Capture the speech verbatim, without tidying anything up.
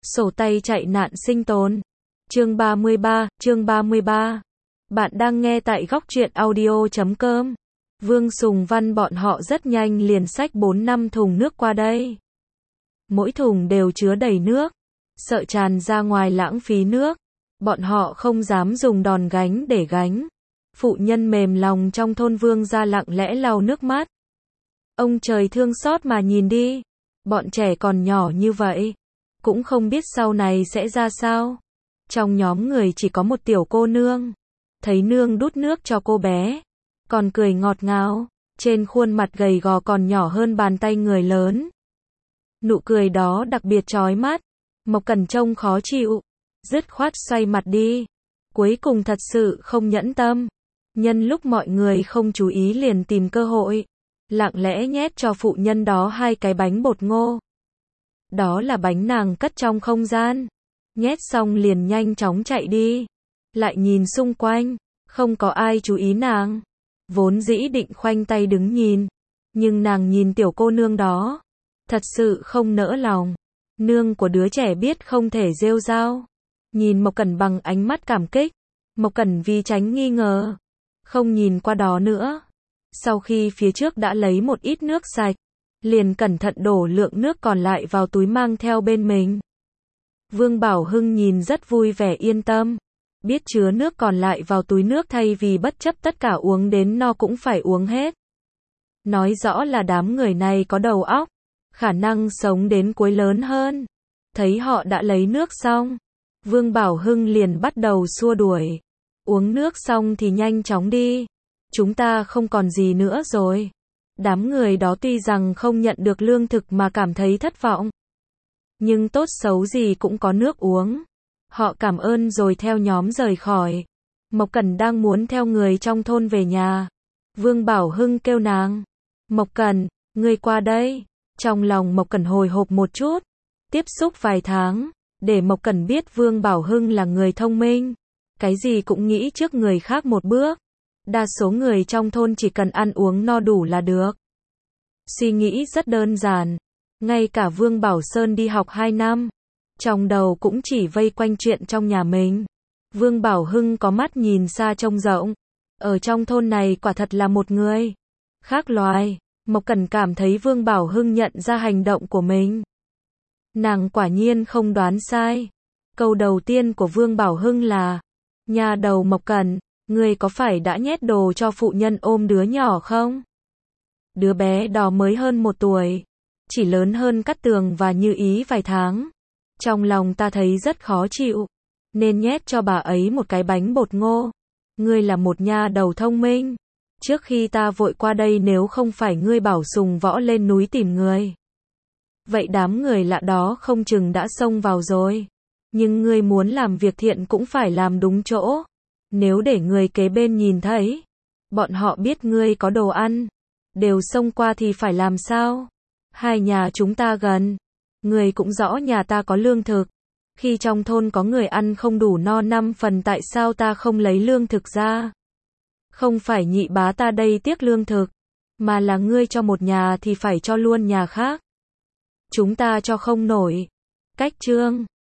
Sổ tay chạy nạn sinh tồn. Chương ba mươi ba, chương ba mươi ba. Bạn đang nghe tại góc truyện audio chấm com. Vương Sùng Văn bọn họ rất nhanh liền xách bốn năm thùng nước qua đây. Mỗi thùng đều chứa đầy nước. Sợ tràn ra ngoài lãng phí nước. Bọn họ không dám dùng đòn gánh để gánh. Phụ nhân mềm lòng trong thôn Vương gia lặng lẽ lau nước mắt. Ông trời thương xót mà nhìn đi. Bọn trẻ còn nhỏ như vậy. Cũng không biết sau này sẽ ra sao. Trong nhóm người chỉ có một tiểu cô nương. Thấy nương đút nước cho cô bé. Còn cười ngọt ngào. Trên khuôn mặt gầy gò còn nhỏ hơn bàn tay người lớn. Nụ cười đó đặc biệt chói mắt. Mộc Cẩn trông khó chịu. Dứt khoát xoay mặt đi. Cuối cùng thật sự không nhẫn tâm. Nhân lúc mọi người không chú ý liền tìm cơ hội. Lặng lẽ nhét cho phụ nhân đó hai cái bánh bột ngô. Đó là bánh nàng cất trong không gian. Nhét xong liền nhanh chóng chạy đi. Lại nhìn xung quanh. Không có ai chú ý nàng. Vốn dĩ định khoanh tay đứng nhìn. Nhưng nàng nhìn tiểu cô nương đó. Thật sự không nỡ lòng. Nương của đứa trẻ biết không thể rêu rao. Nhìn Mộc Cẩn bằng ánh mắt cảm kích. Mộc Cẩn vì tránh nghi ngờ. Không nhìn qua đó nữa. Sau khi phía trước đã lấy một ít nước sạch. Liền cẩn thận đổ lượng nước còn lại vào túi mang theo bên mình. Vương Bảo Hưng nhìn rất vui vẻ yên tâm. Biết chứa nước còn lại vào túi nước thay vì bất chấp tất cả uống đến no cũng phải uống hết. Nói rõ là đám người này có đầu óc. Khả năng sống đến cuối lớn hơn. Thấy họ đã lấy nước xong. Vương Bảo Hưng liền bắt đầu xua đuổi. Uống nước xong thì nhanh chóng đi. Chúng ta không còn gì nữa rồi. Đám người đó tuy rằng không nhận được lương thực mà cảm thấy thất vọng. Nhưng tốt xấu gì cũng có nước uống. Họ cảm ơn rồi theo nhóm rời khỏi. Mộc Cẩn đang muốn theo người trong thôn về nhà. Vương Bảo Hưng kêu nàng. Mộc Cẩn, ngươi qua đây. Trong lòng Mộc Cẩn hồi hộp một chút. Tiếp xúc vài tháng. Để Mộc Cẩn biết Vương Bảo Hưng là người thông minh. Cái gì cũng nghĩ trước người khác một bước. Đa số người trong thôn chỉ cần ăn uống no đủ là được. Suy nghĩ rất đơn giản. Ngay cả Vương Bảo Sơn đi học hai năm. Trong đầu cũng chỉ vây quanh chuyện trong nhà mình. Vương Bảo Hưng có mắt nhìn xa trông rộng. Ở trong thôn này quả thật là một người khác loài. Mộc Cẩn cảm thấy Vương Bảo Hưng nhận ra hành động của mình. Nàng quả nhiên không đoán sai. Câu đầu tiên của Vương Bảo Hưng là: nhà đầu Mộc Cẩn, ngươi có phải đã nhét đồ cho phụ nhân ôm đứa nhỏ không? Đứa bé đó mới hơn một tuổi. Chỉ lớn hơn Cát Tường và Như Ý vài tháng. Trong lòng ta thấy rất khó chịu. Nên nhét cho bà ấy một cái bánh bột ngô. Ngươi là một nha đầu thông minh. Trước khi ta vội qua đây nếu không phải ngươi bảo Sùng Võ lên núi tìm người. Vậy đám người lạ đó không chừng đã xông vào rồi. Nhưng ngươi muốn làm việc thiện cũng phải làm đúng chỗ. Nếu để người kế bên nhìn thấy. Bọn họ biết ngươi có đồ ăn. Đều xông qua thì phải làm sao? Hai nhà chúng ta gần. Người cũng rõ nhà ta có lương thực. Khi trong thôn có người ăn không đủ no năm phần tại sao ta không lấy lương thực ra? Không phải nhị bá ta đây tiếc lương thực. Mà là ngươi cho một nhà thì phải cho luôn nhà khác. Chúng ta cho không nổi. Cách chương.